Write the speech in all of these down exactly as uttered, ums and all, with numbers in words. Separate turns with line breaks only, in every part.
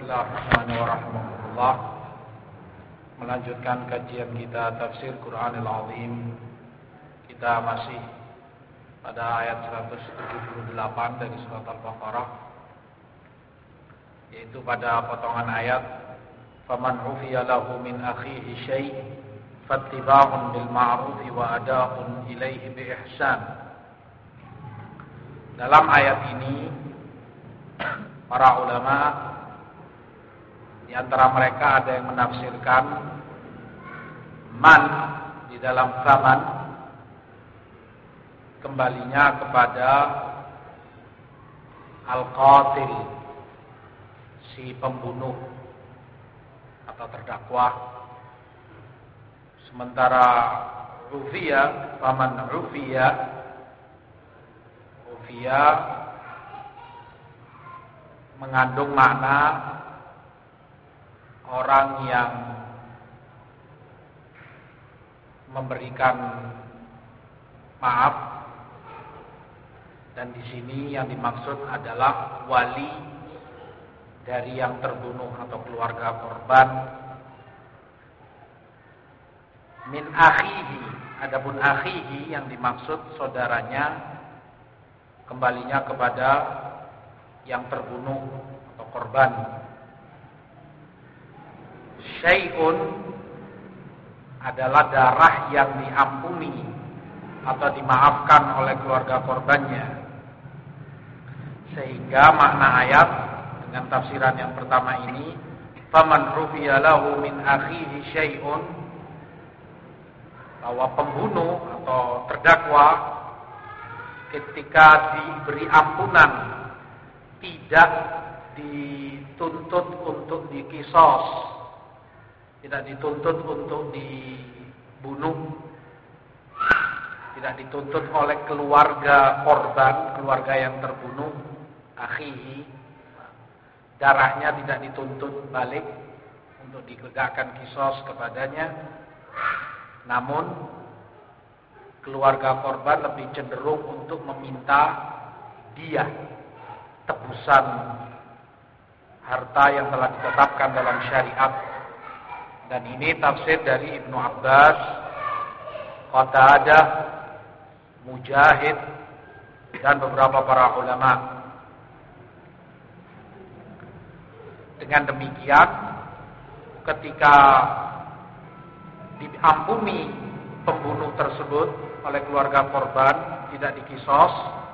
Bismillahirrahmanirrahim. Melanjutkan kajian kita tafsir Quranil Azim. Kita masih pada ayat seratus tujuh puluh delapan dari surat Al-Baqarah, yaitu pada potongan ayat faman ufiya lahu min akhihi syai' fattiba'un bil ma'ruf wa ada'un ilaihi bi ihsan. Dalam ayat ini para ulama di antara mereka ada yang menafsirkan man di dalam zaman kembalinya kepada al-qatil, si pembunuh atau terdakwa. Sementara ufiya, faman ufiya, ufiya mengandung makna orang yang memberikan maaf, dan di sini yang dimaksud adalah wali dari yang terbunuh atau keluarga korban. Min akhihi, adapun akhihi yang dimaksud saudaranya, kembalinya kepada yang terbunuh atau korban. Syai'un adalah darah yang diampuni atau dimaafkan oleh keluarga korbannya. Sehingga makna ayat dengan tafsiran yang pertama ini, faman rufiya lahu min akhihi syai'un, bahwa pembunuh atau terdakwa ketika diberi ampunan tidak dituntut untuk dikisos, tidak dituntut untuk dibunuh, tidak dituntut oleh keluarga korban, keluarga yang terbunuh, akhihi, darahnya tidak dituntut balik untuk ditegakkan kisos kepadanya. Namun keluarga korban lebih cenderung untuk meminta diyah, tebusan harta yang telah ditetapkan dalam syariat. Dan ini tafsir dari Ibnu Abbas, Qatadah, Mujahid, dan beberapa para ulama. Dengan demikian, ketika diampuni pembunuh tersebut oleh keluarga korban, tidak dikisos,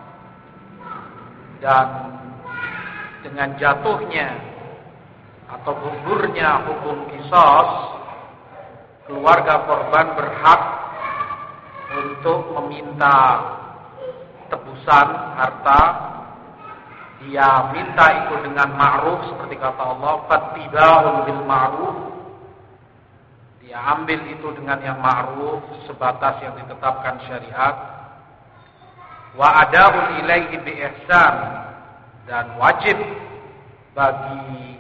dan dengan jatuhnya atau gugurnya hukum kisos, keluarga korban berhak untuk meminta tebusan harta. Dia minta itu dengan ma'ruf, seperti kata Allah, fattiba'un bil ma'ruf. Dia ambil itu dengan yang ma'ruf, sebatas yang ditetapkan syariat. Wa ada'un ilaihi bi ihsan, dan wajib bagi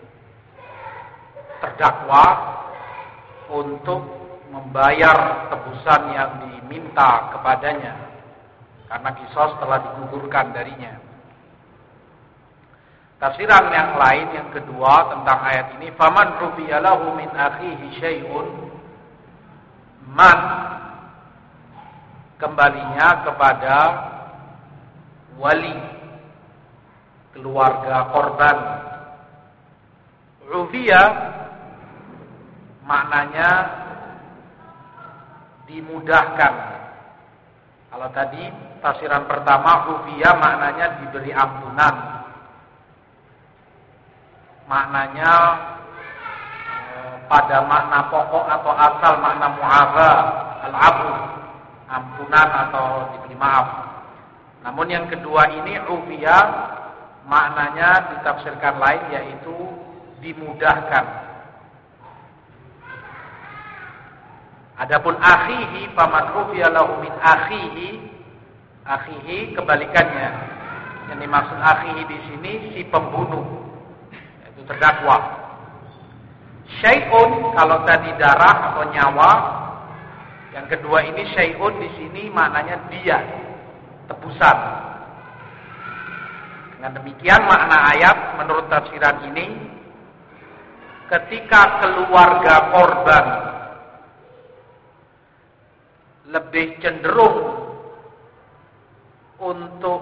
terdakwa untuk membayar tebusan yang diminta kepadanya, karena kisos telah digugurkan darinya. Tafsiran yang lain yang kedua tentang ayat ini, faman rufiya lahu min akhihi syai'un, man kembalinya kepada wali keluarga korban. Rufiya maknanya dimudahkan. Kalau tadi tafsiran pertama, rufiya maknanya diberi ampunan. Maknanya eh, pada makna pokok atau asal makna mu'afa, al-afu, ampunan atau diberi maaf. Namun yang kedua ini, rufiya, maknanya ditafsirkan lain, yaitu dimudahkan. Adapun akhihi, faman rufiya lahu min akhihi, akhihi kebalikannya. Yang dimaksud akhihi di sini si pembunuh, yaitu terdakwa. Syai'un kalau tadi darah atau nyawa, yang kedua ini syai'un di sini maknanya dia, tebusan. Dengan demikian makna ayat menurut tafsiran ini, ketika keluarga korban lebih cenderung untuk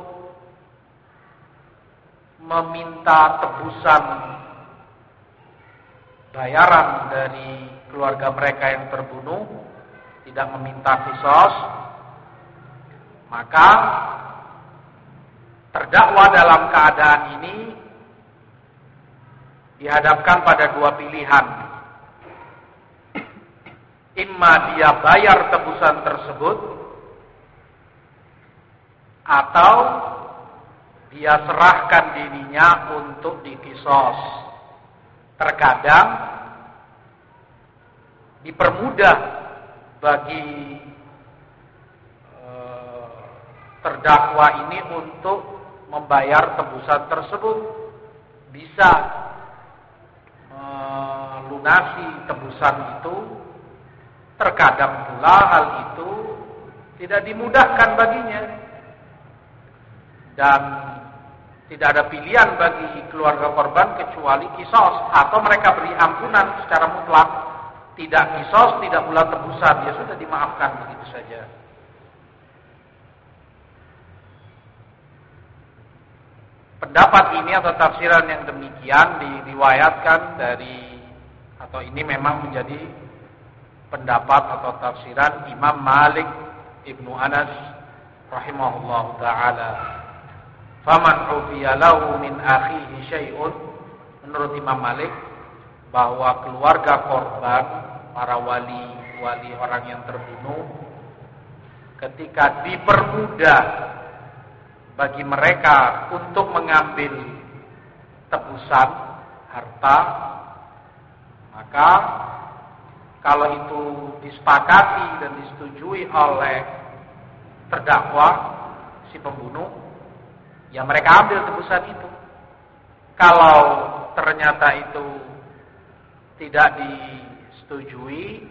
meminta tebusan bayaran dari keluarga mereka yang terbunuh, tidak meminta qisas, maka terdakwa dalam keadaan ini dihadapkan pada dua pilihan. Imma dia bayar tebusan tersebut, atau dia serahkan dirinya untuk diqisas. Terkadang dipermudah bagi e, terdakwa ini untuk membayar tebusan tersebut, bisa melunasi tebusan itu. Terkadang pula hal itu tidak dimudahkan baginya, dan tidak ada pilihan bagi keluarga korban kecuali qisas, atau mereka beri ampunan secara mutlak, tidak qisas, tidak pula tebusan, ya sudah dimaafkan begitu saja. Pendapat ini atau tafsiran yang demikian diriwayatkan dari, atau ini memang menjadi pendapat atau tafsiran Imam Malik Ibnu Anas rahimahullahu taala. Faman ufiya lahu min akhihi syai'un, menurut Imam Malik bahwa keluarga korban, para wali-wali orang yang terbunuh, ketika dipermudah bagi mereka untuk mengambil tebusan harta, maka kalau itu disepakati dan disetujui oleh terdakwa si pembunuh, ya mereka ambil tebusan itu. Kalau ternyata itu tidak disetujui,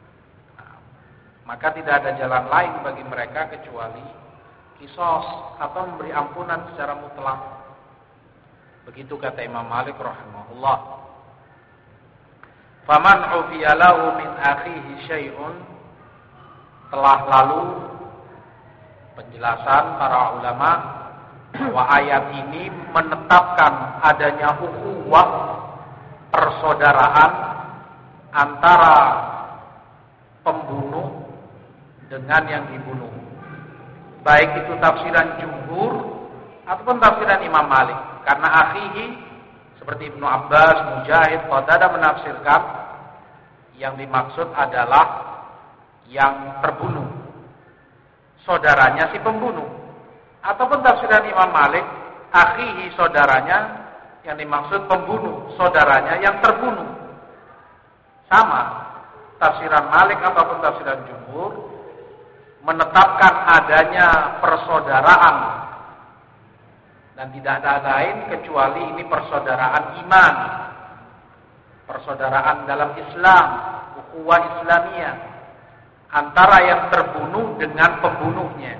maka tidak ada jalan lain bagi mereka kecuali qisas atau memberi ampunan secara mutlak. Begitu kata Imam Malik rahimahullah. Faman ufiya lahu min akhihi syai'un, telah lalu penjelasan para ulama bahwa ayat ini menetapkan adanya ukhuwah, persaudaraan antara pembunuh dengan yang dibunuh. Baik itu tafsiran jumhur ataupun tafsiran Imam Malik. Karena akhihi seperti Ibnu Abbas, Mujahid, Qatadah menafsirkan yang dimaksud adalah yang terbunuh, saudaranya si pembunuh. Ataupun tafsiran Imam Malik, akhihi saudaranya, yang dimaksud pembunuh, saudaranya yang terbunuh. Sama, tafsiran Malik ataupun tafsiran jumhur menetapkan adanya persaudaraan, dan tidak ada lain kecuali ini persaudaraan iman, persaudaraan dalam Islam, ukhuwah Islamiyah, antara yang terbunuh dengan pembunuhnya.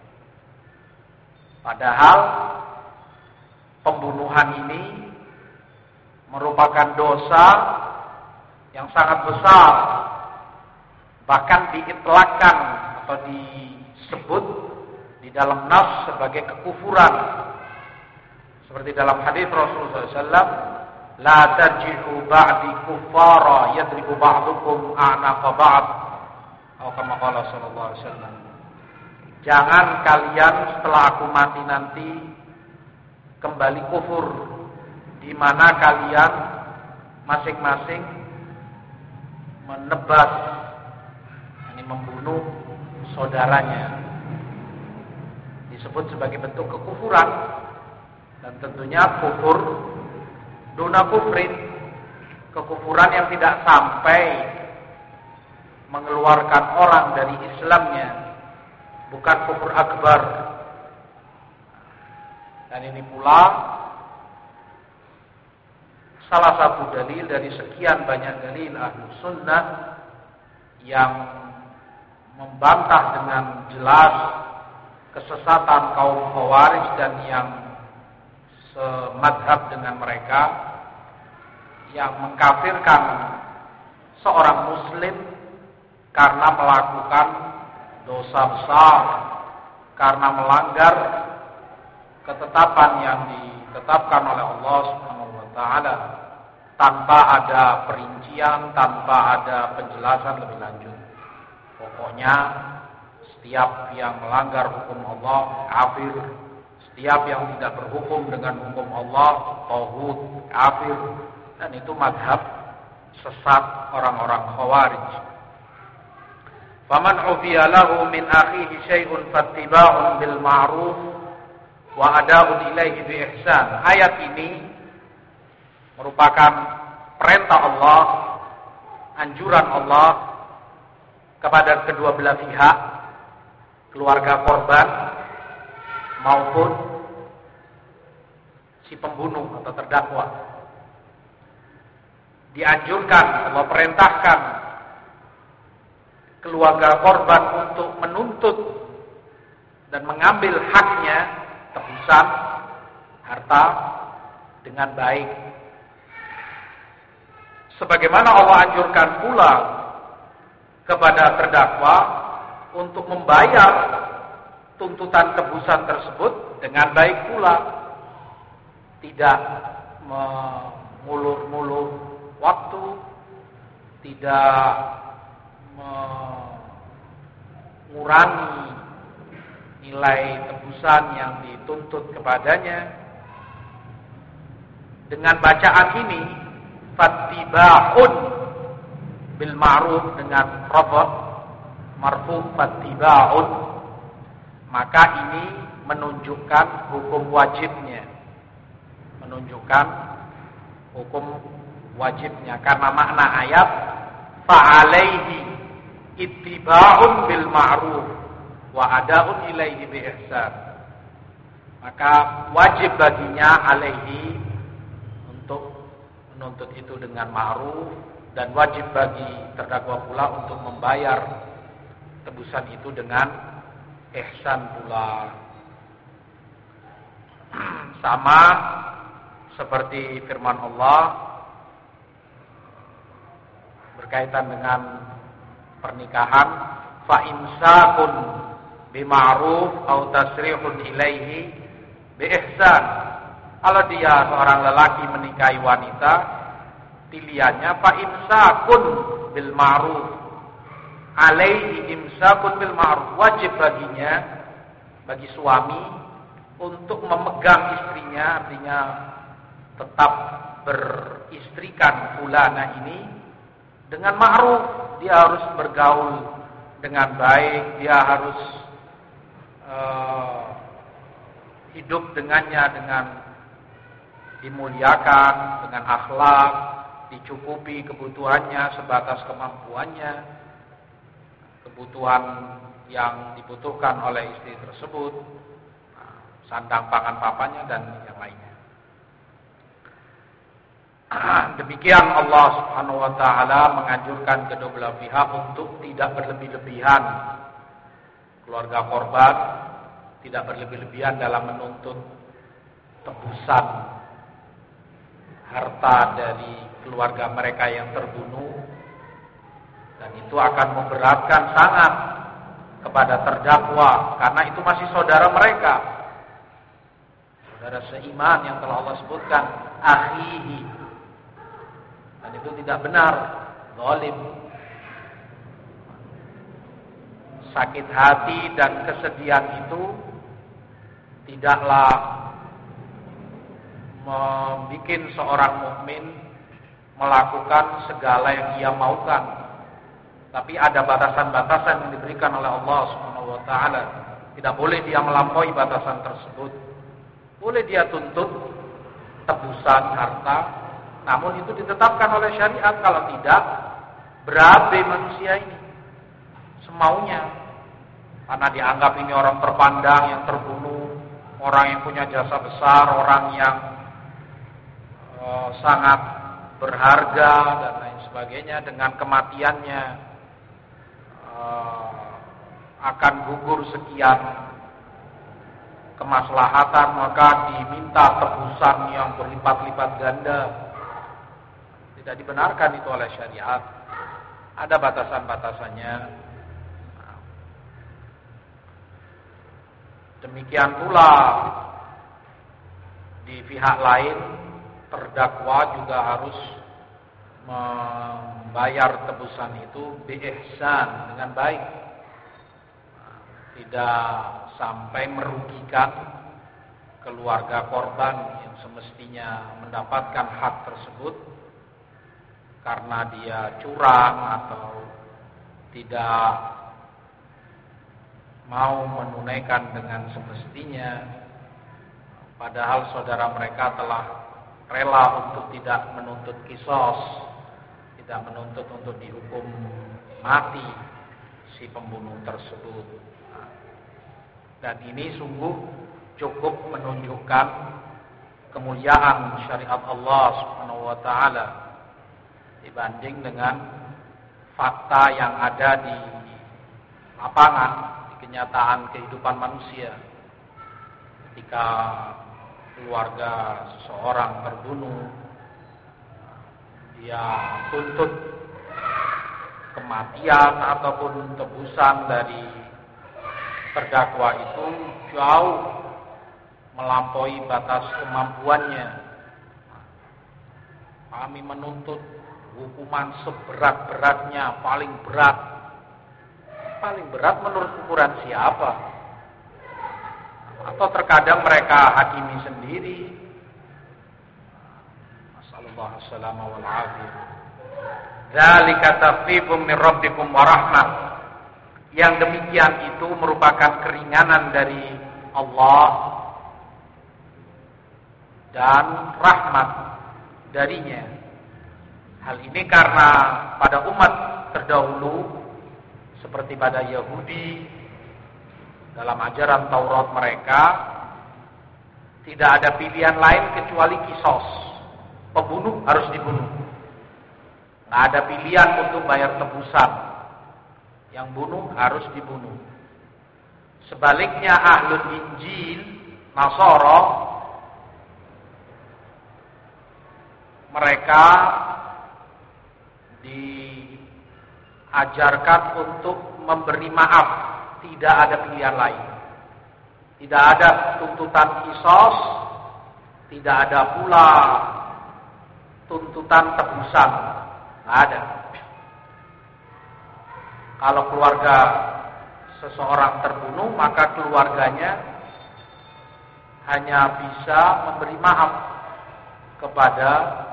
Padahal pembunuhan ini merupakan dosa yang sangat besar, bahkan diitlakkan atau disebut di dalam nas sebagai kekufuran. Seperti dalam hadis Rasulullah shallallahu alaihi wasallam, la tarji'u ba'di kuffara yadribu ba'dukum a'naqa ba'd, atau kama qala sallallahu alaihi wasallam. Jangan kalian setelah aku mati nanti kembali kufur, di mana kalian masing-masing menebas, ini membunuh saudaranya. Disebut sebagai bentuk kekufuran. Dan tentunya kufur duna kufrin, kekufuran yang tidak sampai mengeluarkan orang dari Islamnya, bukan kufur akbar. Dan ini pula salah satu dalil dari sekian banyak dalil ahlu sunnah yang membantah dengan jelas kesesatan kaum Khawarij dan yang semadhab dengan mereka, yang mengkafirkan seorang muslim karena melakukan dosa besar, karena melanggar ketetapan yang ditetapkan oleh Allah Subhanahu wa taala tanpa ada perincian, tanpa ada penjelasan lebih lanjut. Pokoknya setiap yang melanggar hukum Allah kafir, setiap yang tidak berhukum dengan hukum Allah tauhid, kafir, dan itu mazhab sesat orang-orang Khawarij. Faman ufiya lahu min akhihi syai'un fattiba'un bil ma'ruf wa ada'un ilaihi bi ihsan. Ayat ini merupakan perintah Allah, anjuran Allah kepada kedua belah pihak, keluarga korban maupun si pembunuh atau terdakwa. Dianjurkan, Allah perintahkan keluarga korban untuk menuntut dan mengambil haknya, tebusan harta dengan baik. Sebagaimana Allah anjurkan pula kepada terdakwa untuk membayar tuntutan tebusan tersebut dengan baik pula, tidak mengulur-ngulur waktu, tidak mengurangi nilai tebusan yang dituntut kepadanya. Dengan bacaan ini, fattiba'un bil ma'ruf, dengan rafa' marfu fattiba'un, maka ini menunjukkan hukum wajibnya, menunjukkan hukum wajibnya, karena makna ayat fa'alaihi ittiba'un bil ma'ruf wa ada'un ilaihi bi ihsan. Maka wajib baginya alaihi untuk menuntut itu dengan ma'ruf, dan wajib bagi terdakwa pula untuk membayar tebusan itu dengan ihsan pula. Sama seperti firman Allah berkaitan dengan pernikahan, fa imsakun bima'ruf au tasrihun ilaihi bi ihsan. Kalau dia seorang lelaki menikahi wanita, pilihannya fa imsakun bil ma'ruf, alaihi imsakun bil ma'ruf, wajib baginya, bagi suami untuk memegang istrinya, artinya tetap beristrikan fulana ini dengan ma'ruf. Dia harus bergaul dengan baik, dia harus uh, hidup dengannya dengan dimuliakan, dengan akhlak, dicukupi kebutuhannya sebatas kemampuannya, kebutuhan yang dibutuhkan oleh istri tersebut, sandang pangan papannya dan yang lainnya. Demikian Allah Subhanahu wa taala menganjurkan kedua belah pihak untuk tidak berlebih-lebihan. Keluarga korban tidak berlebih-lebihan dalam menuntut tebusan harta dari keluarga mereka yang terbunuh, dan itu akan memberatkan sangat kepada terdakwa, karena itu masih saudara mereka, saudara seiman yang telah Allah sebutkan akhihi, dan itu tidak benar, zalim. Sakit hati dan kesedihan itu tidaklah membuat seorang mukmin melakukan segala yang ia maukan, tapi ada batasan-batasan yang diberikan oleh Allah Subhanahu wa taala. Tidak boleh dia melampaui batasan tersebut. Boleh dia tuntut tebusan harta, namun itu ditetapkan oleh syariat. Kalau tidak, berabe manusia ini semaunya, karena dianggap ini orang terpandang yang terbunuh, orang yang punya jasa besar, orang yang sangat berharga dan lain sebagainya. Dengan kematiannya uh, akan gugur sekian kemaslahatan, maka diminta tebusan yang berlipat-lipat ganda. Tidak dibenarkan itu oleh syariat. Ada batasan-batasannya. Demikian pula di pihak lain terdakwa juga harus membayar tebusan itu bi-ihsan, dengan baik. Tidak sampai merugikan keluarga korban yang semestinya mendapatkan hak tersebut karena dia curang atau tidak mau menunaikan dengan semestinya, padahal saudara mereka telah rela untuk tidak menuntut kisos, tidak menuntut untuk dihukum mati si pembunuh tersebut. Dan ini sungguh cukup menunjukkan kemuliaan syariat Allah Subhanahu wa taala dibanding dengan fakta yang ada di lapangan, di kenyataan kehidupan manusia. Ketika keluarga seseorang terbunuh, dia tuntut kematian ataupun tebusan dari terdakwa itu jauh melampaui batas kemampuannya. Kami menuntut hukuman seberat-beratnya, paling berat. Paling berat menurut ukuran siapa? Atau terkadang mereka hakimi sendiri. Masallallahu alaihi wal afiyah. Dzalika takhfifun min rabbikum wa rahmah. Yang demikian itu merupakan keringanan dari Allah dan rahmat darinya. Hal ini karena pada umat terdahulu seperti pada Yahudi, dalam ajaran Taurat mereka tidak ada pilihan lain kecuali kisos. Pembunuh harus dibunuh. Tidak ada pilihan untuk bayar tebusan. Yang bunuh harus dibunuh. Sebaliknya Ahlul Injil, Nasara, mereka diajarkan untuk memberi maaf. Tidak ada pilihan lain. Tidak ada tuntutan kisos, tidak ada pula tuntutan tebusan. Tidak ada. Kalau keluarga seseorang terbunuh, maka keluarganya hanya bisa memberi maaf kepada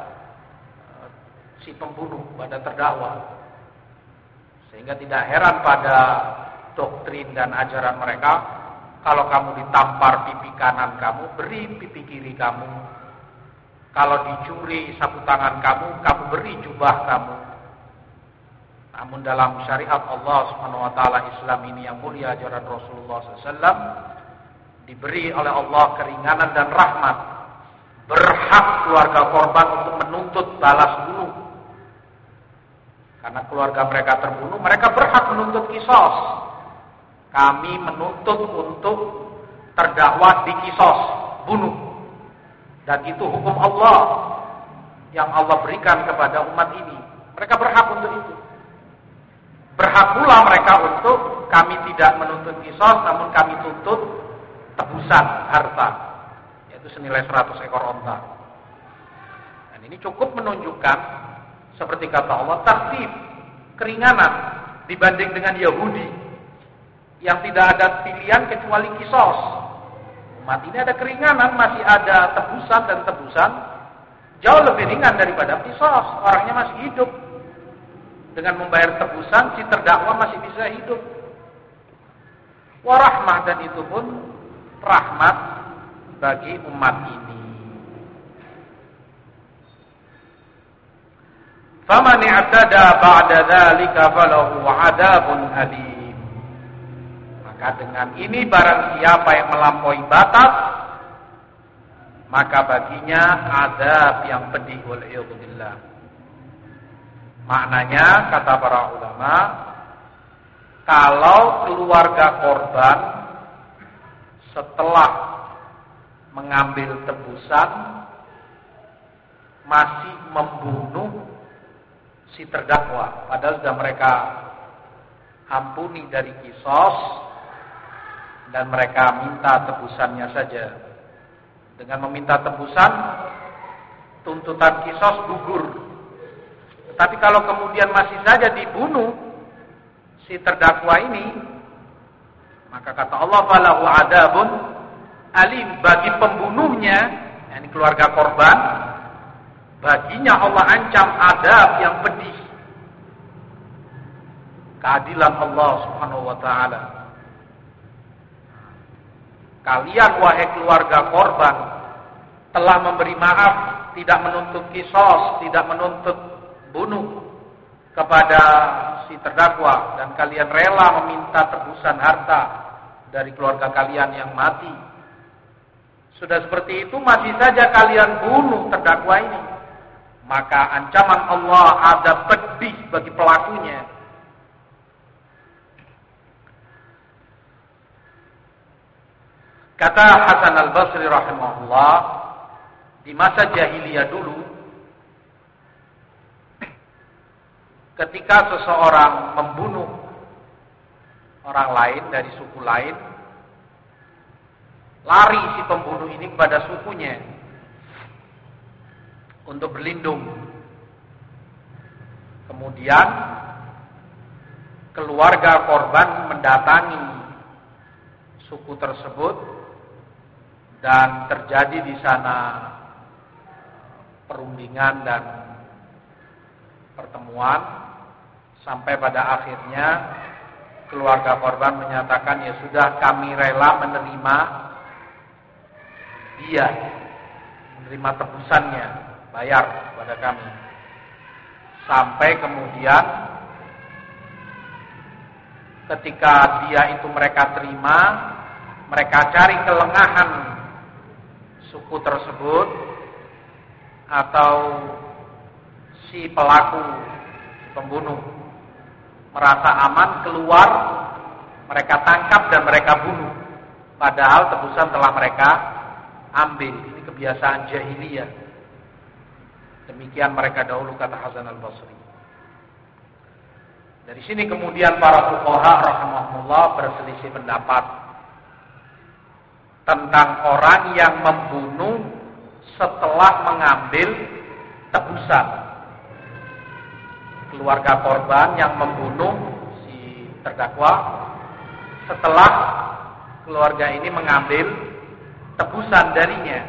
si pembunuh, pada terdakwa. Sehingga tidak heran pada doktrin dan ajaran mereka, kalau kamu ditampar pipi kanan kamu, beri pipi kiri kamu. Kalau dicuri sapu tangan kamu, kamu beri jubah kamu. Namun dalam syariat Allah Subhanahu wa taala Islam ini yang mulia, ajaran Rasulullah sallallahu alaihi wasallam, diberi oleh Allah keringanan dan rahmat. Berhak keluarga korban untuk menuntut balas bunuh. Karena keluarga mereka terbunuh, mereka berhak menuntut kisos. Kami menuntut untuk terdakwa di kisos, bunuh. Dan itu hukum Allah yang Allah berikan kepada umat ini. Mereka berhak untuk itu. Berhak pula mereka untuk kami tidak menuntut kisos, namun kami tuntut tebusan harta, yaitu senilai seratus ekor onta. Dan ini cukup menunjukkan, seperti kata Allah, takhfif, keringanan dibanding dengan Yahudi yang tidak ada pilihan kecuali kisos. Umat ini ada keringanan, masih ada tebusan, dan tebusan jauh lebih ringan daripada kisos. Orangnya masih hidup. Dengan membayar tebusan, si terdakwa masih bisa hidup. Warahmah, dan itu pun rahmat bagi umat ini. Faman i'tada ba'da dzalika falahu 'adzabun alim. Maka dengan ini barang siapa yang melampaui batas, maka baginya azab yang pedih, wal'iyadzubillah. Maknanya, kata para ulama, kalau keluarga korban setelah mengambil tebusan masih membunuh si terdakwa, padahal sudah mereka ampuni dari kisos dan mereka minta tebusannya saja. Dengan meminta tebusan, tuntutan kisos gugur. Tapi kalau kemudian masih saja dibunuh si terdakwa ini, maka kata Allah, falahu adabun alim, bagi pembunuhnya, yakni keluarga korban, baginya Allah ancam adab yang pedih. Keadilan Allah Subhanahu wa taala. Kalian wahai keluarga korban telah memberi maaf, tidak menuntut kisos, tidak menuntut bunuh kepada si terdakwa, dan kalian rela meminta tebusan harta dari keluarga kalian yang mati. Sudah seperti itu masih saja kalian bunuh terdakwa ini, maka ancaman Allah ada pedih bagi pelakunya. Kata Hasan al-Basri rahimahullah, di masa jahiliyah dulu, ketika seseorang membunuh orang lain dari suku lain, lari si pembunuh ini kepada sukunya untuk berlindung. Kemudian keluarga korban mendatangi suku tersebut dan terjadi di sana perundingan dan pertemuan, sampai pada akhirnya keluarga korban menyatakan, ya sudah, kami rela menerima dia, menerima tebusannya, bayar kepada kami. Sampai kemudian ketika dia itu mereka terima, mereka cari kelengahan suku tersebut atau si pelaku, si pembunuh merasa aman, keluar, mereka tangkap dan mereka bunuh, padahal tebusan telah mereka ambil. Ini kebiasaan jahiliyah. Demikian mereka dahulu, kata Hasan al-Basri. Dari sini kemudian para fuqaha rahimahullah berselisih pendapat tentang orang yang membunuh setelah mengambil tebusan. Keluarga korban yang membunuh si terdakwa setelah keluarga ini mengambil tebusan darinya.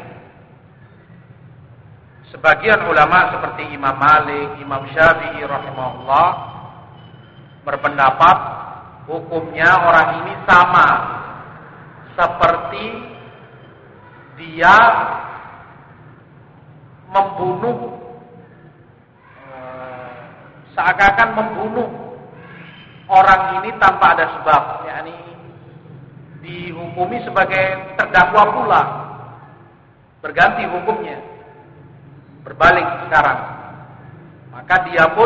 Sebagian ulama seperti Imam Malik, Imam Syafi'i rahimahullah berpendapat hukumnya orang ini sama seperti dia membunuh, seakan-akan membunuh orang ini tanpa ada sebab, yakni dihukumi sebagai terdakwa pula, berganti hukumnya, berbalik sekarang. Maka dia pun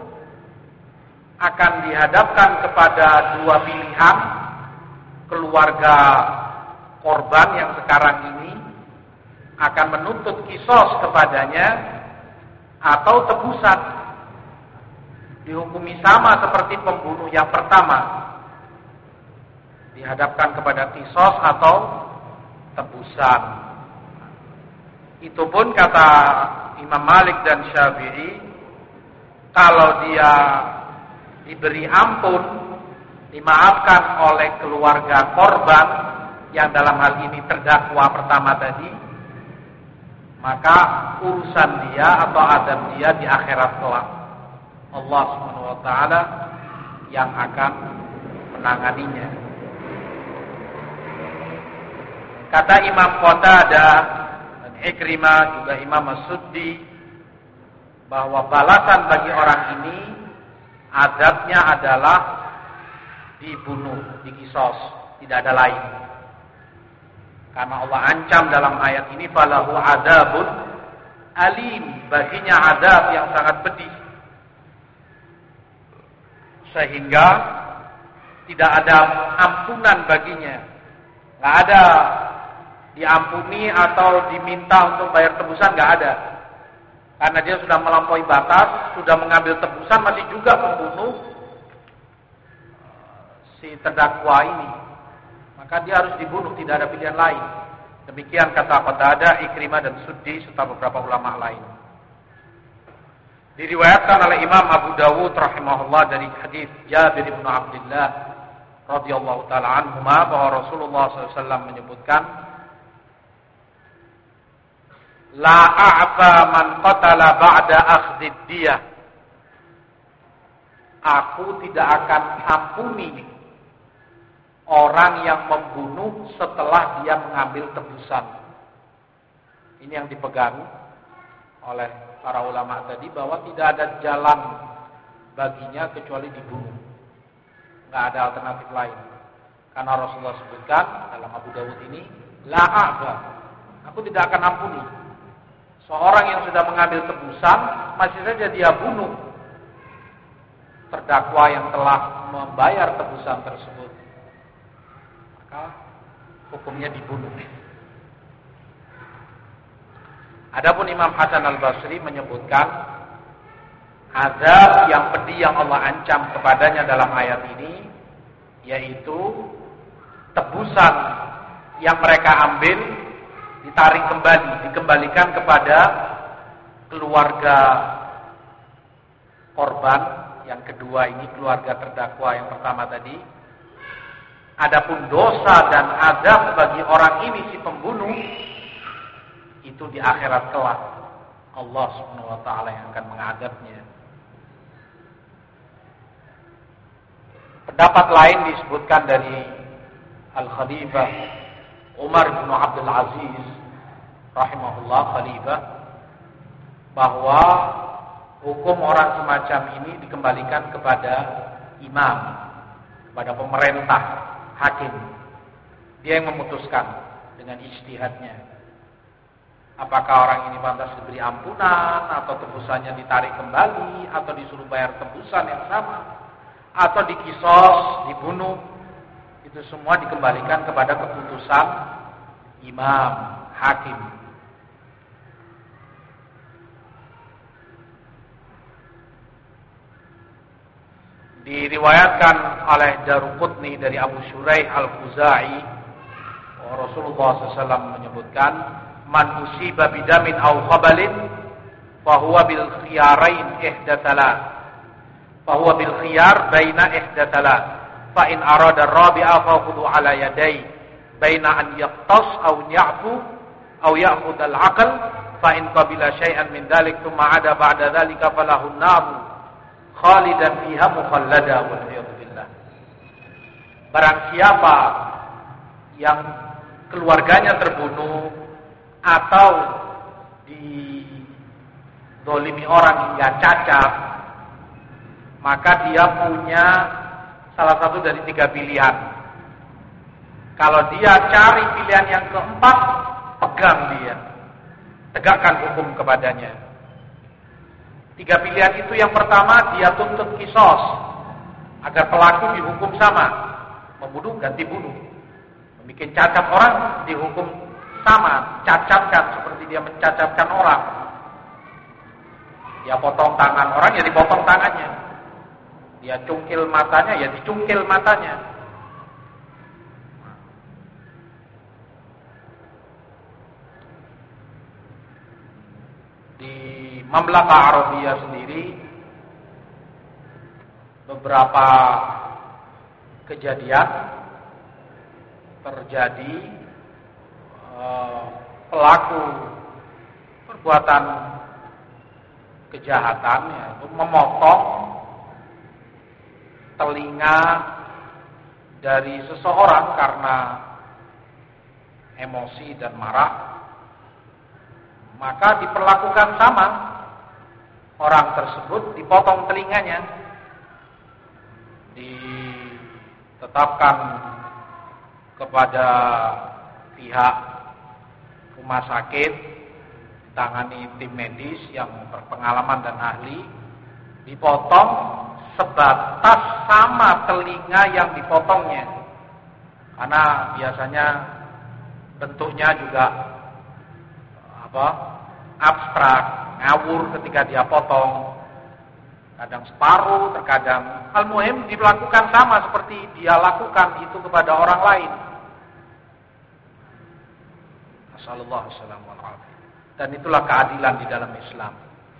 akan dihadapkan kepada dua pilihan, keluarga korban yang sekarang ini akan menuntut kisos kepadanya atau tebusan, dihukumi sama seperti pembunuh yang pertama, dihadapkan kepada kisos atau tebusan. Itu pun kata Imam Malik dan Syafi'i, kalau dia diberi ampun, dimaafkan oleh keluarga korban yang dalam hal ini terdakwa pertama tadi, maka urusan dia atau adab dia di akhirat kelak Allah Subhanahu wa taala yang akan menanganinya. Kata Imam Qatadah dan Ikrimah, juga Imam As-Suddi, bahwa balasan bagi orang ini adabnya adalah dibunuh, dikisos, tidak ada lain. Karena Allah ancam dalam ayat ini, falahu adabun alim, baginya adab yang sangat pedih. Sehingga tidak ada ampunan baginya. Enggak ada diampuni atau diminta untuk bayar tebusan, enggak ada. Karena dia sudah melampaui batas, sudah mengambil tebusan, masih juga membunuh si terdakwa ini. Maka dia harus dibunuh, tidak ada pilihan lain. Demikian kata Qatadah, Ikrimah dan Suddi serta beberapa ulama lain. Diriwayatkan oleh Imam Abu Dawud rahimahullah dari hadis Jabir bin Abdullah radhiyallahu taala anhuma bahwa Rasulullah sallallahu alaihi wasallam menyebutkan, la a'fa man qatala ba'da akhdid diyah. Aku tidak akan ampuni orang yang membunuh setelah dia mengambil tebusan. Ini yang dipegang oleh para ulama tadi, bahwa tidak ada jalan baginya kecuali dibunuh. Enggak ada alternatif lain. Karena Rasulullah sebutkan dalam Abu Dawud ini, la a'fa. Aku tidak akan ampuni seorang yang sudah mengambil tebusan, masih saja dia bunuh terdakwa yang telah membayar tebusan tersebut, maka hukumnya dibunuh. Adapun Imam Hasan Al-Basri menyebutkan azab yang pedih yang Allah ancam kepadanya dalam ayat ini, yaitu tebusan yang mereka ambil ditarik kembali, dikembalikan kepada keluarga korban yang kedua ini, keluarga terdakwa yang pertama tadi. Adapun dosa dan azab bagi orang ini, si pembunuh, itu di akhirat kelak Allah Subhanahu wa taala yang akan mengadabnya. Pendapat lain disebutkan dari Al-Khalifah Umar bin Abdul Aziz rahimahullah, khalifah, bahwa hukum orang semacam ini dikembalikan kepada imam, kepada pemerintah, hakim. Dia yang memutuskan dengan ijtihadnya. Apakah orang ini pantas diberi ampunan, atau tebusannya ditarik kembali, atau disuruh bayar tebusan yang sama, atau dikisos, dibunuh. Itu semua dikembalikan kepada keputusan imam, hakim. Diriwayatkan oleh Daruqutni dari Abu Shuraih Al-Khuzai, Rasulullah sallallahu alaihi wasallam menyebutkan, man usiba bidamin aw khabalin fahuwa bil khiyarain ihdatsalah, fahuwa bil khiyar baina ihdatsalah, fa in arada rabi'a fa khudhu ala yaday baina an yaqtas aw ya'fu aw ya'khudh al-'aql, fa in qabila syai'an min dhalik thumma 'ada ba'da dhalika falahu an-nar khalidan fiha mukhallada wal a'yadu billah. Barang siapa yang keluarganya terbunuh atau didolimi orang hingga cacat, maka dia punya salah satu dari tiga pilihan. Kalau dia cari pilihan yang keempat, pegang dia, tegakkan hukum kepadanya. Tiga pilihan itu, yang pertama, dia tuntut kisos agar pelaku dihukum sama, membunuh ganti bunuh, membuat cacat orang dihukum sama, cacatkan seperti dia mencacatkan orang. Dia potong tangan orang, ya dipotong tangannya. Dia cungkil matanya, ya dicungkil matanya. Di Mamlakah Arabia sendiri beberapa kejadian terjadi, eh, pelaku perbuatan kejahatan yaitu memotong telinga dari seseorang karena emosi dan marah, maka diperlakukan sama. Orang tersebut dipotong telinganya, ditetapkan kepada pihak rumah sakit, ditangani tim medis yang berpengalaman dan ahli, dipotong sebatas sama telinga yang dipotongnya. Karena biasanya bentuknya juga apa? abstrak. ngawur ketika dia potong. Kadang separuh, terkadang al-muhim dilakukan sama seperti dia lakukan itu kepada orang lain. Nasallallahu alaihi wasallam. Dan itulah keadilan di dalam Islam.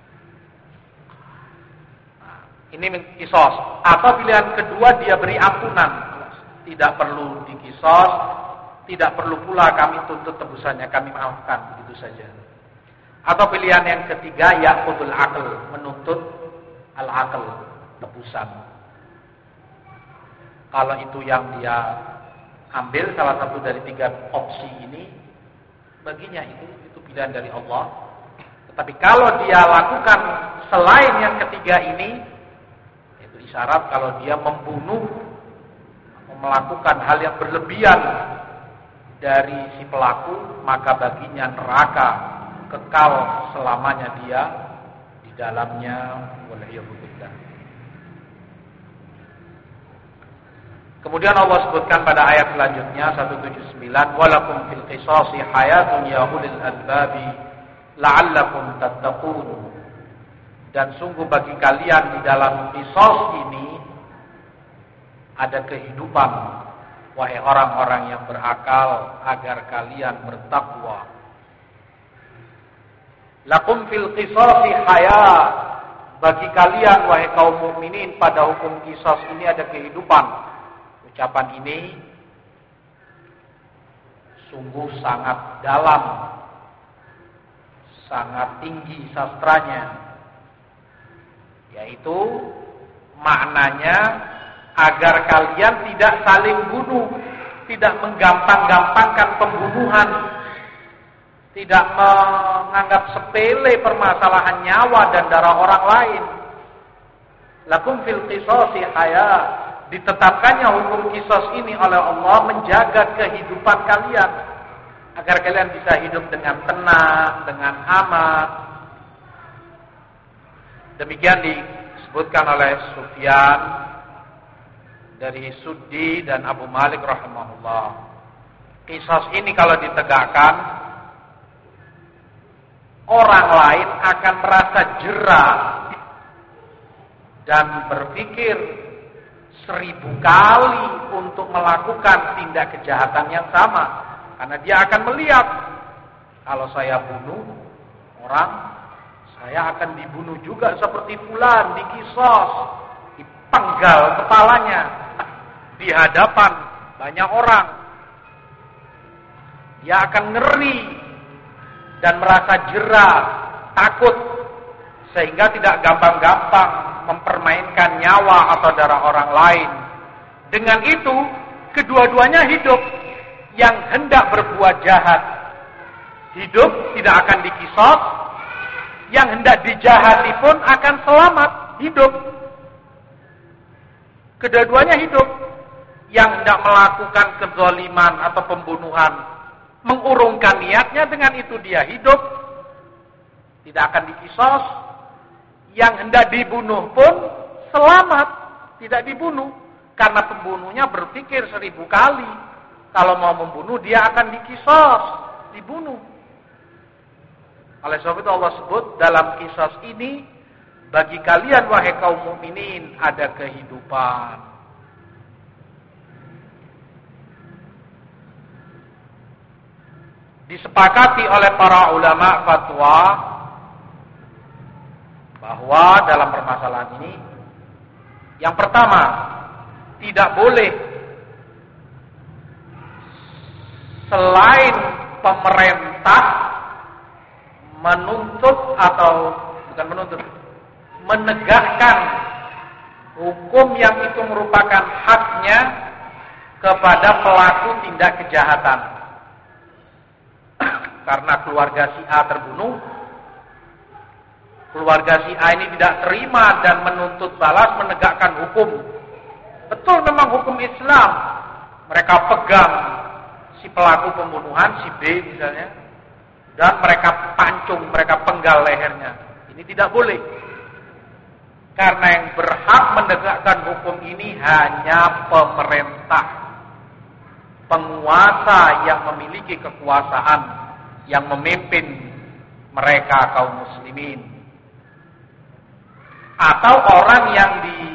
Nah, ini kisos. Atau pilihan kedua dia beri ampunan. Tidak perlu dikisos, tidak perlu pula kami tuntut tebusannya, kami maafkan begitu saja. Atau pilihan yang ketiga ya'khudul aql, menuntut al-aql, tebusan. Kalau itu yang dia ambil salah satu dari tiga opsi ini, baginya itu itu pilihan dari Allah. Tetapi kalau dia lakukan selain yang ketiga ini, itu isyarat kalau dia membunuh, melakukan hal yang berlebihan dari si pelaku, maka baginya neraka kekal selamanya dia di dalamnya. Waliyahudillah. Kemudian Allah sebutkan pada ayat selanjutnya seratus tujuh puluh sembilan, walakum fil qisasi hayatun ya ulil albabi la'allakum tattaqun. Dan sungguh bagi kalian di dalam qisas ini ada kehidupan, wahai orang-orang yang berakal, agar kalian bertakwa. Lakum fil qisasi hayat, bagi kalian wahai kaum mukminin pada hukum qisas ini ada kehidupan. Ucapan ini sungguh sangat dalam, sangat tinggi sastranya, yaitu maknanya agar kalian tidak saling bunuh, tidak menggampang-gampangkan pembunuhan, tidak menganggap sepele permasalahan nyawa dan darah orang lain. Lakum fil qisasi hayat, ditetapkannya hukum qisas ini oleh Allah menjaga kehidupan kalian agar kalian bisa hidup dengan tenang, dengan aman. Demikian disebutkan oleh Sufyan dari Suddi dan Abu Malik rahimahullah. Qisas ini kalau ditegakkan, orang lain akan merasa jera dan berpikir seribu kali untuk melakukan tindak kejahatan yang sama. Karena dia akan melihat, kalau saya bunuh orang, saya akan dibunuh juga seperti fulan, dikisos, dipenggal kepalanya di hadapan banyak orang. Dia akan ngeri dan merasa jera, takut, sehingga tidak gampang-gampang mempermainkan nyawa atau darah orang lain. Dengan itu, kedua-duanya hidup. Yang hendak berbuat jahat hidup, tidak akan dikisos. Yang hendak dijahati pun akan selamat, hidup. Kedua-duanya hidup. Yang hendak melakukan kezaliman atau pembunuhan, mengurungkan niatnya, dengan itu dia hidup, tidak akan dikisos. Yang hendak dibunuh pun selamat, tidak dibunuh. Karena pembunuhnya berpikir seribu kali, kalau mau membunuh dia akan dikisos, dibunuh. Oleh sebab itu Allah sebut dalam kisah ini, bagi kalian wahai kaum mukminin ada kehidupan. Disepakati oleh para ulama fatwa bahwa dalam permasalahan ini, yang pertama, tidak boleh selain pemerintah menuntut atau bukan menuntut, menegakkan hukum yang itu merupakan haknya kepada pelaku tindak kejahatan. Karena keluarga si A terbunuh, keluarga si A ini tidak terima dan menuntut balas, menegakkan hukum. Betul memang hukum Islam. Mereka pegang si pelaku pembunuhan, si B misalnya, dan mereka pancung, mereka penggal lehernya. Ini tidak boleh. Karena yang berhak menegakkan hukum ini hanya pemerintah, penguasa yang memiliki kekuasaan, yang memimpin mereka kaum muslimin. atau orang yang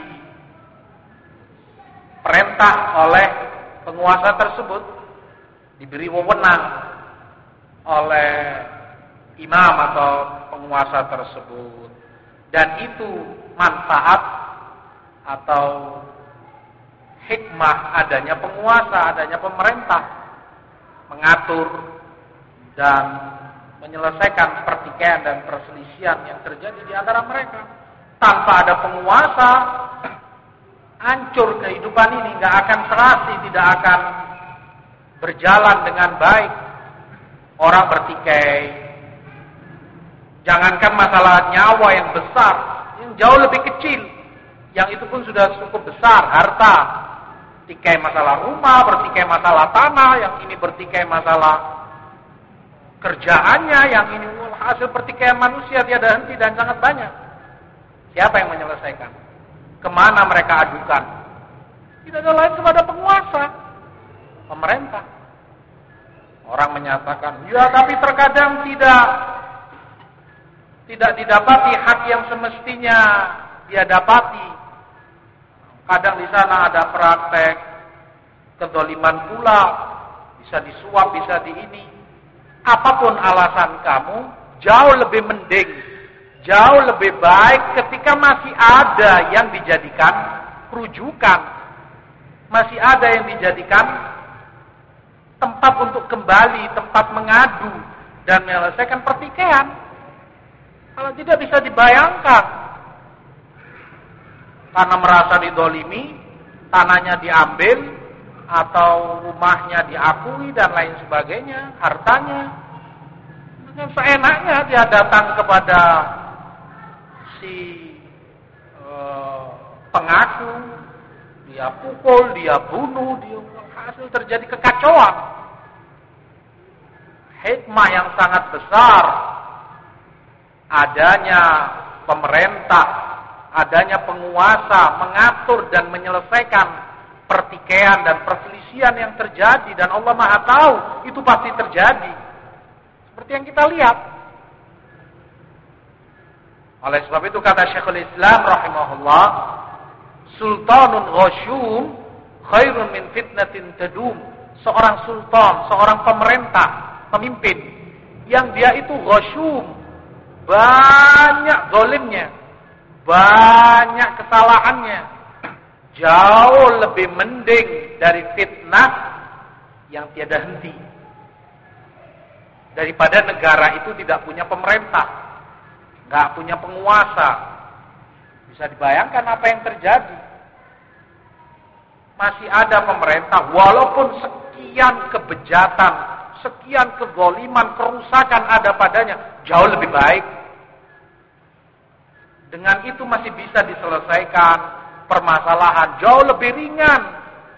diperintah oleh penguasa tersebut, diberi wewenang oleh imam atau penguasa tersebut, dan itu manfaat atau hikmah adanya penguasa, adanya pemerintah mengatur dan menyelesaikan pertikaian dan perselisihan yang terjadi di antara mereka. Tanpa ada penguasa, hancur kehidupan ini, nggak akan serasi, tidak akan berjalan dengan baik. Orang bertikai, jangankan masalah nyawa yang besar, yang jauh lebih kecil, yang itu pun sudah cukup besar, harta. Tikai masalah rumah, bertikai masalah tanah, yang ini bertikai masalah kerjaannya, yang ini hasil pertikaian manusia tiada henti dan sangat banyak. Siapa yang menyelesaikan? Kemana mereka adukan? Tidak ada lain kepada penguasa, pemerintah. Orang menyatakan, ya tapi terkadang tidak tidak didapati hak yang semestinya dia dapati. Kadang di sana ada praktek kezaliman pula, bisa disuap, bisa di ini. Apapun alasan kamu, jauh lebih mending, jauh lebih baik ketika masih ada yang dijadikan rujukan, masih ada yang dijadikan tempat untuk kembali, tempat mengadu dan menyelesaikan pertikaian. Kalau tidak bisa dibayangkan, karena merasa didolimi, tanahnya diambil, atau rumahnya diakui dan lain sebagainya, hartanya. Dengan seenaknya dia datang kepada si uh, pengaku, dia pukul, dia bunuh, dia hasil terjadi kekacauan. Hikmah yang sangat besar adanya pemerintah, adanya penguasa mengatur dan menyelesaikan pertikaian dan perselisihan yang terjadi, dan Allah Maha tahu itu pasti terjadi. Seperti yang kita lihat. Oleh sebab itu kata Syekhul Islam rahimahullah, sultanun ghasyum khairun min fitnatin tadum. Seorang sultan, seorang pemerintah, pemimpin yang dia itu ghasyum, banyak zalimnya, banyak kesalahannya, jauh lebih mending dari fitnah yang tiada henti. Daripada negara itu tidak punya pemerintah, nggak punya penguasa. Bisa dibayangkan apa yang terjadi. Masih ada pemerintah, walaupun sekian kebejatan, sekian kezaliman, kerusakan ada padanya, jauh lebih baik. Dengan itu masih bisa diselesaikan permasalahan, jauh lebih ringan.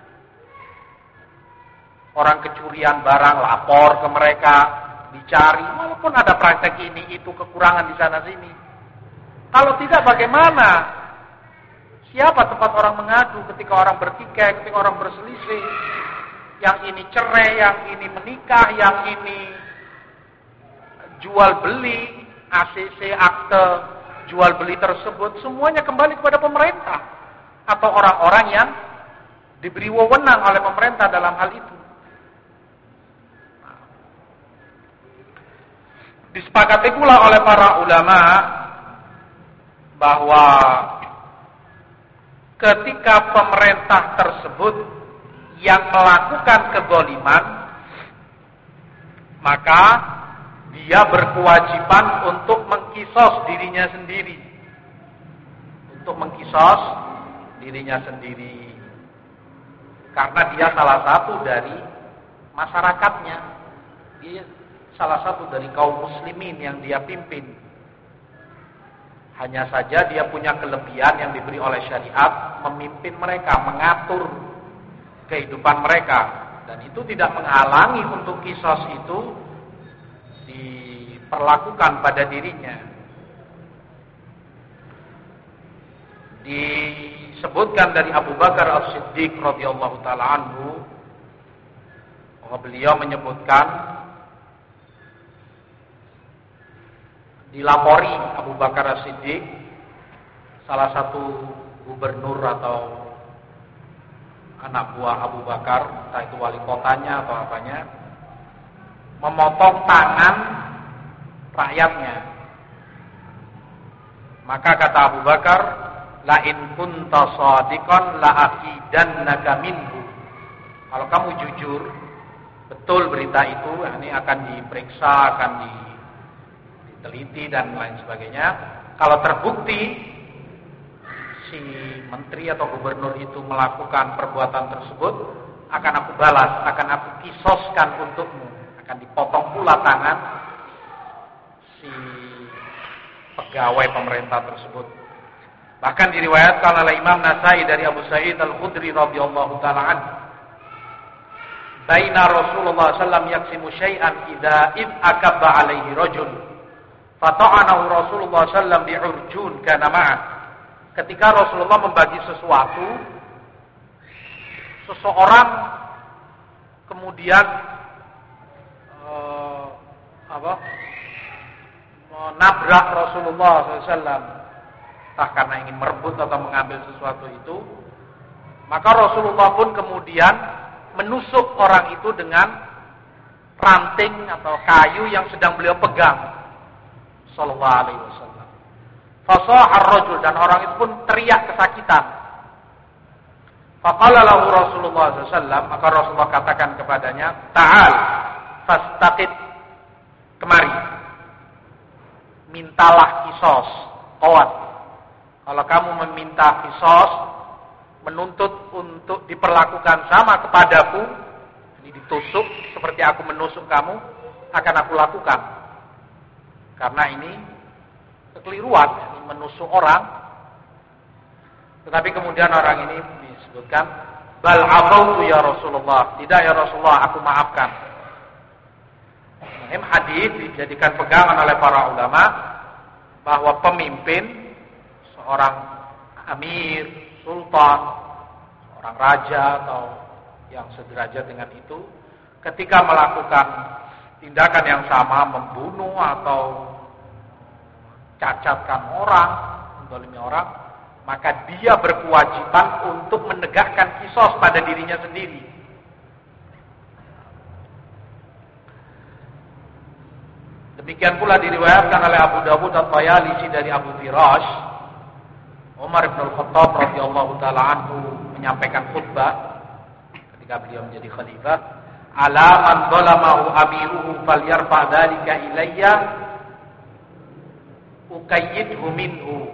Orang kecurian barang lapor ke mereka, dicari, walaupun ada praktek ini itu kekurangan di sana sini. Kalau tidak bagaimana? Siapa tempat orang mengadu ketika orang bertikai, ketika orang berselisih? Yang ini cerai, yang ini menikah, yang ini jual beli, A C C, akte jual beli tersebut, semuanya kembali kepada pemerintah atau orang-orang yang diberi wewenang oleh pemerintah dalam hal itu. Disepakati pula oleh para ulama bahwa ketika pemerintah tersebut yang melakukan kezaliman, maka dia berkewajiban untuk mengkisos dirinya sendiri. Untuk mengkisos dirinya sendiri. Karena dia salah satu dari masyarakatnya. Dia salah satu dari kaum muslimin yang dia pimpin. Hanya saja dia punya kelebihan yang diberi oleh syariat, memimpin mereka, mengatur kehidupan mereka. Dan itu tidak menghalangi untuk kisos itu diperlakukan pada dirinya. Disebutkan dari Abu Bakar As-Siddiq radhiyallahu taala anhu, bahwa beliau menyebutkan, dilapori Abu Bakar As-Siddiq salah satu gubernur atau anak buah Abu Bakar, entah itu wali kotanya atau apanya, memotong tangan rakyatnya. Maka kata Abu Bakar, la in kunta shadiqan la aqidannaka minhu. Kalau kamu jujur, betul berita itu, ini akan diperiksa, akan diteliti dan lain sebagainya. Kalau terbukti si menteri atau gubernur itu melakukan perbuatan tersebut, akan aku balas, akan aku kisoskan untukmu, akan dipotong pula tangan si pegawai pemerintah tersebut. Bahkan diriwayatkan oleh Imam Nasai dari Abu Sa'id Al-Khudri radhiyallahu taala anhu, baina Rasulullah sallallahu alaihi wasallam yaksimu syai'an idza id akaba alaihi rajul fata'anahu Rasulullah sallallahu alaihi wasallam bi'urjun kana ma'ah. Ketika Rasulullah membagi sesuatu, seseorang kemudian uh, apa menabrak Rasulullah sallallahu alaihi wasallam, entah karena ingin merebut atau mengambil sesuatu itu, maka Rasulullah pun kemudian menusuk orang itu dengan ranting atau kayu yang sedang beliau pegang, sallallahu alaihi wasallam. Fasahar rajul, dan orang itu pun teriak kesakitan. Faqala lahu Rasulullah sallallahu alaihi wasallam, maka Rasulullah katakan kepadanya, ta'al fastaqid, kemari, mintalah kisos, qawat. Kalau kamu meminta kisos, menuntut untuk diperlakukan sama kepadaku, ini ditusuk seperti aku menusuk kamu, akan aku lakukan. Karena ini kekeliruan, ini menusuk orang. Tetapi kemudian orang ini disebutkan, bal afautu ya Rasulullah, tidak ya Rasulullah, aku maafkan. Ini hadis dijadikan pegangan oleh para ulama bahwa pemimpin, seorang amir, sultan, seorang raja atau yang sederajat dengan itu, ketika melakukan tindakan yang sama, membunuh atau cacatkan orang, menzalimi orang, maka dia berkewajiban untuk menegakkan kisos pada dirinya sendiri. Demikian pula diriwayatkan oleh Abu Dawud At-Tayalisi dari Abu Firash, Umar bin Al-Khattab radhiyallahu taala anhu menyampaikan khutbah ketika beliau menjadi khalifah, ala man zalamahu amiruhu falyarfa dzalika ilayya uqayyidhu minhu.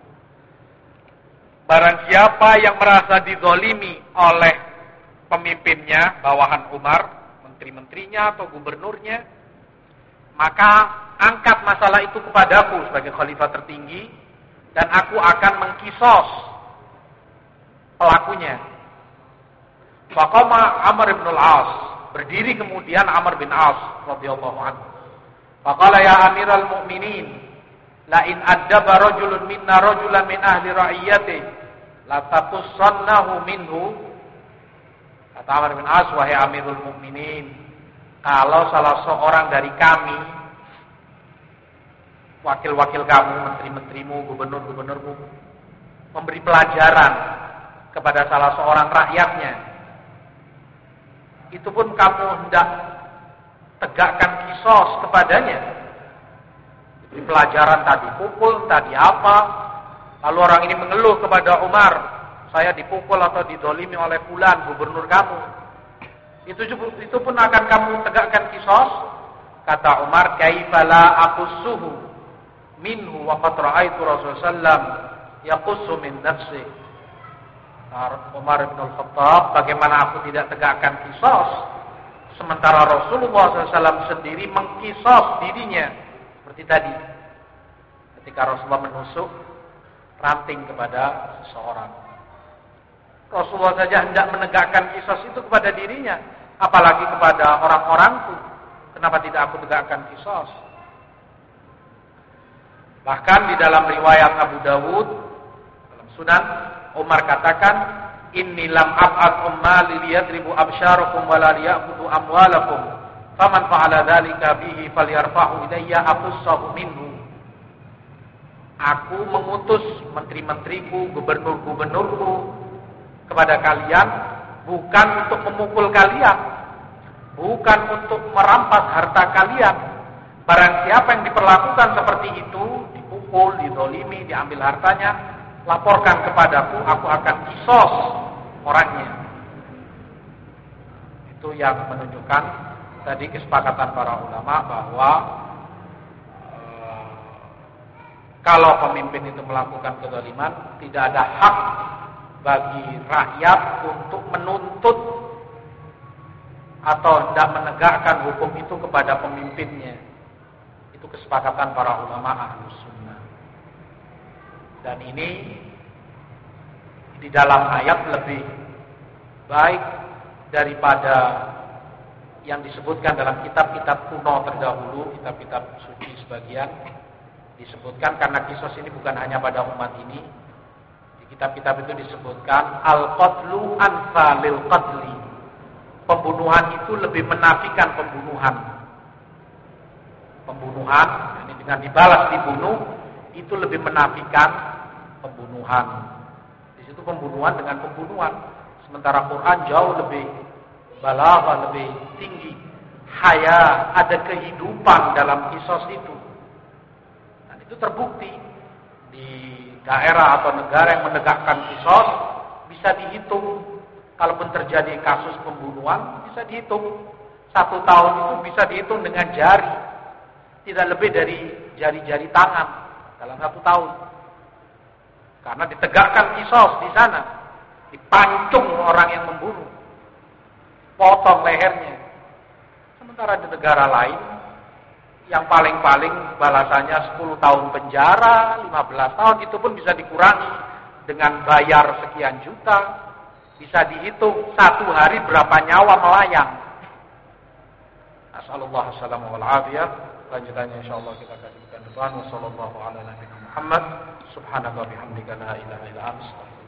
Barang siapa yang merasa dizalimi oleh pemimpinnya, bawahan Umar, menteri-menterinya atau gubernurnya, maka angkat masalah itu kepadaku sebagai khalifah tertinggi, dan aku akan mengkisos pelakunya. Faqama Amr bin al-As, berdiri kemudian Amr bin As radhiyallahu anhu. Faqala ya Amiral Mu'minin, la in addaba rajulun minna rajulan min ahli ra'iyati la taqussannahu minhu. Kata Amr bin As, wahai Amirul Mu'minin, kalau salah seorang dari kami, wakil-wakil kamu, menteri-menterimu, gubernur-gubernurmu, memberi pelajaran kepada salah seorang rakyatnya, itu pun kamu hendak tegakkan kisos kepadanya, diberi pelajaran, tadi pukul, tadi apa, lalu orang ini mengeluh kepada Umar, saya dipukul atau didolimi oleh fulan, gubernur kamu, itu itu pun akan kamu tegakkan kisos. Kata Umar, kaifa la aqussuhu minhu wa qad ra'aitu Rasulullah sallallahu alaihi wasallam yaqussu min nafsi. Umar bin Al-Khattab, bagaimana aku tidak tegakkan kisos sementara Rasulullah sallallahu alaihi wasallam sendiri mengkisos dirinya, seperti tadi ketika Rasulullah menusuk ranting kepada seseorang. Rasulullah saja hendak menegakkan kisos itu kepada dirinya, apalagi kepada orang-orangku. Kenapa tidak aku tegakkan kisos? Bahkan di dalam riwayat Abu Dawud, dalam Sunan, Umar katakan, inni lam ab'at ummali liyadribu absyarakum wa la liya'khudhu amwalakum, faman fa'ala dzalika bihi falyarfa'hu ilayya aqussahu minhu. Aku mengutus menteri-menteriku, gubernur-gubernurku kepada kalian bukan untuk memukul kalian, bukan untuk merampas harta kalian. Barang siapa yang diperlakukan seperti itu, dipukul, dizalimi, diambil hartanya, laporkan kepadaku, aku akan kisos orangnya. Itu yang menunjukkan tadi kesepakatan para ulama bahwa kalau pemimpin itu melakukan kezaliman, tidak ada hak bagi rakyat untuk menuntut atau tidak menegakkan hukum itu kepada pemimpinnya. Itu kesepakatan para ulama Ahlus Sunnah. Dan ini di dalam ayat lebih baik daripada yang disebutkan dalam kitab-kitab kuno terdahulu, kitab-kitab suci sebagian. Disebutkan karena kisos ini bukan hanya pada umat ini. Di kitab-kitab itu disebutkan al-qatlu anfalil qatli. Pembunuhan itu lebih menafikan pembunuhan. Pembunuhan, ini dengan dibalas dibunuh, itu lebih menafikan pembunuhan. Di situ pembunuhan dengan pembunuhan. Sementara Quran jauh lebih balaghah, lebih tinggi. Haya, ada kehidupan dalam kisos itu. Itu terbukti di daerah atau negara yang menegakkan kisos bisa dihitung. Kalaupun terjadi kasus pembunuhan bisa dihitung. Satu tahun itu bisa dihitung dengan jari, tidak lebih dari jari-jari tangan dalam satu tahun. Karena ditegakkan kisos di sana, dipancung orang yang membunuh, potong lehernya. Sementara di negara lain yang paling-paling balasannya sepuluh tahun penjara, lima belas tahun, itu pun bisa dikurangi dengan bayar sekian juta. Bisa dihitung satu hari berapa nyawa melayang. Nasallallahu alaihi wasallam wal afiyah. Lanjutannya insyaallah kita akan lanjutkan depan. Wassallallahu ala nabiyina Muhammad. Subhanaka bihamdika la ilaha illa anta.